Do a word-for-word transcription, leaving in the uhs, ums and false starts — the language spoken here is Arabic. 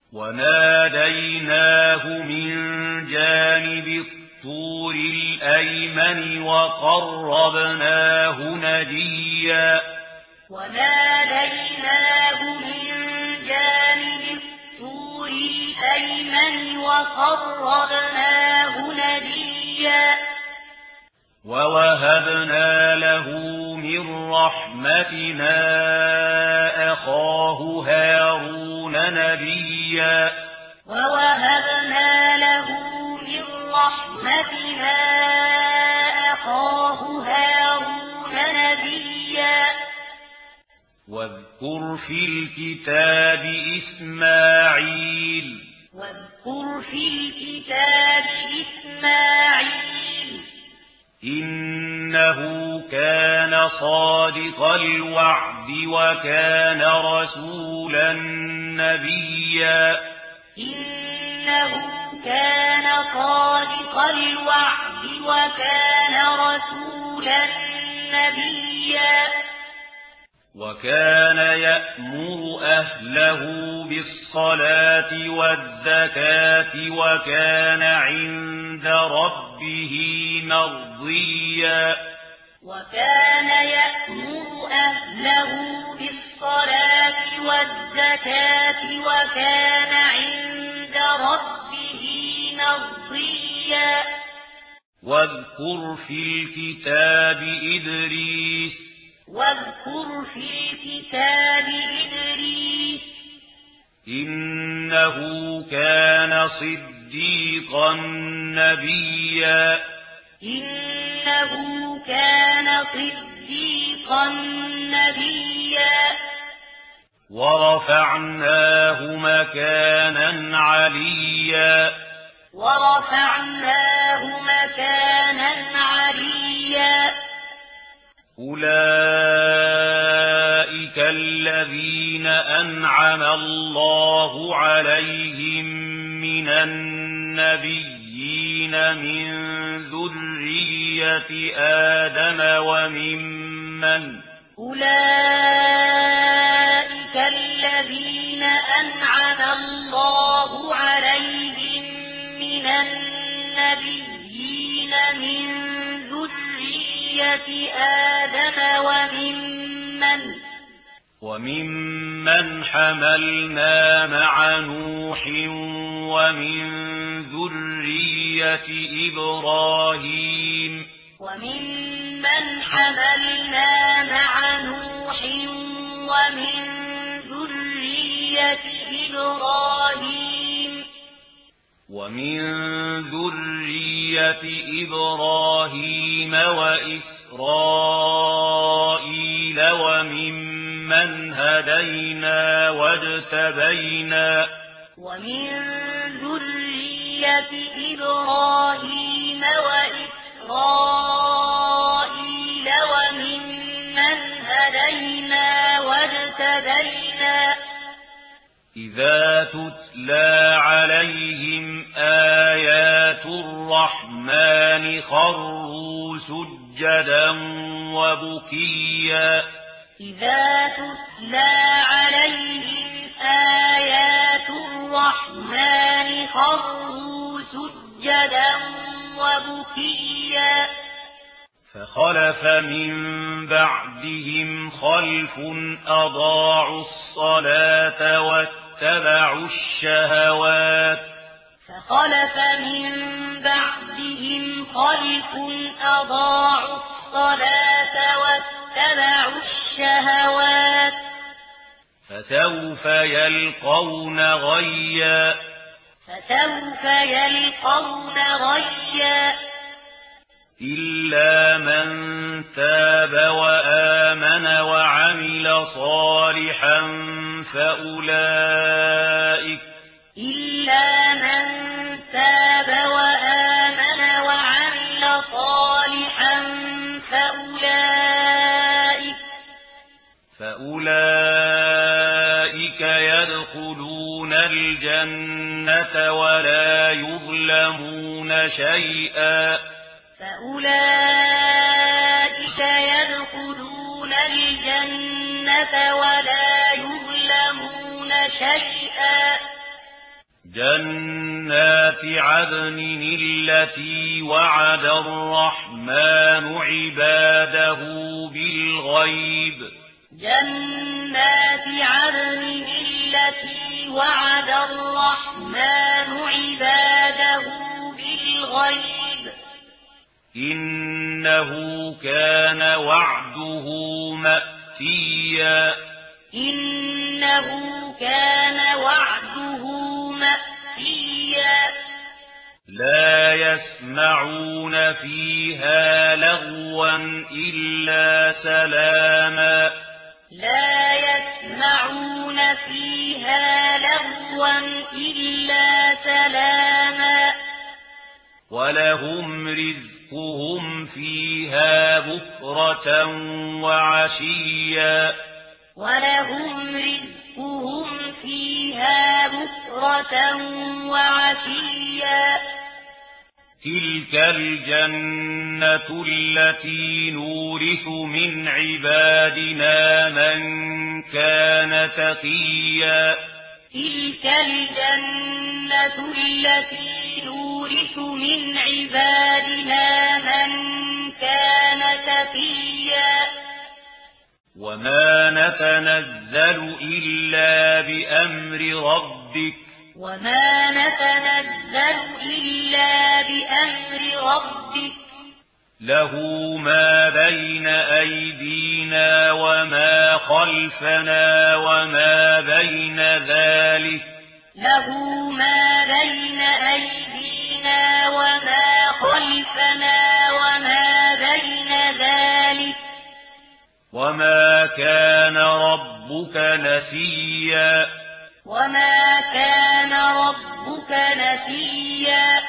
وناديناه من جانب الطور الأيمن وقربناه نجيا وناديناه من جانب الطور الأيمن وقربناه نجيا ووهبنا له من رحمتنا أخاه هارون نبيا ووهبنا له من رحمتنا أخاه هارون نبيا واذكر في الكتاب إسماعيل واذكر في الكتاب إسماعيل إنه كان صادق الوعد وكان رسولا نبيا إنه كان صادق الوعد وكان رسولا نبيا وكان يأمر أهله بالصلاة والزكاة وكان عند ربه مرضيا وكان يأمر أهله بالصلاة والزكاة وكان عند ربه مرضيا واذكر في الكتاب إدريس واذكر في الكتاب إدريس إنه كان صديقا نبيا إنه كان صديقا نبيا ورفعناه مكانا عليا ورفعناه مكانا عليا أولئك الذين أنعم الله عليهم من النبيين من ذرية آدم وممن أولئك الذين أنعم الله عليهم من النبيين من ذرية آدم وممن وممن حملنا مع نوح ومن ذرية إبراهيم وممن حملنا مع نوح ومن ذرية إبراهيم ومن ذرية إبراهيم وإسرائيل وممن هدينا واجتبينا ومن ذرية إبراهيم وإسرائيل وممن هدينا واجتبينا إذا تتلى عليهم آيات الرحمن خروا سجدا وبكيا إذا تتلى عليهم آيات الرحمن خروا سجدا وبكيا فخلف من بعدهم خلف أضاعوا الصلاة واتبعوا الشهوات فخلف من بعدهم خلف أضاعوا الصلاة واتبعوا الشهوات فسوف يلقون غيا فسوف يلقون غيا إلا من تاب وآمن وعمل صالحا فأولئك إلا من تاب وآمن وعمل صالحا فأولئك فأولئك يدخلون الجنة ولا يظلمون شيئا فأولئك يدخلون الجنة ولا يظلمون شيئا جنات عدن التي وعد الرحمن عباده بالغيب جنات عدن التي وعد الرحمن عباده بالغيب إنه كان وعده مأتيا إنه كان وعده مأتيا لا يسمعون فيها لغوا إلا سلاما لا يسمعون فيها لغوا إلا سلاما ولهم رزقهم فيها بكرة وعشيا ولهم رزقهم فيها بكرة وعشيا تلك الجنة التي نورث من عبادنا من كان تقيا تلك الجنة التي نورث من عبادنا من كان تقيا وما نتنزل إلا بأمر ربك وما نتنزل إلا بأمر ربك له ما بين أيدينا وما خلفنا وما بين ذلك له ما بين أيدينا وما خلفنا وما بين ذلك وما كان ربك نسيا وما كان ربك نسيا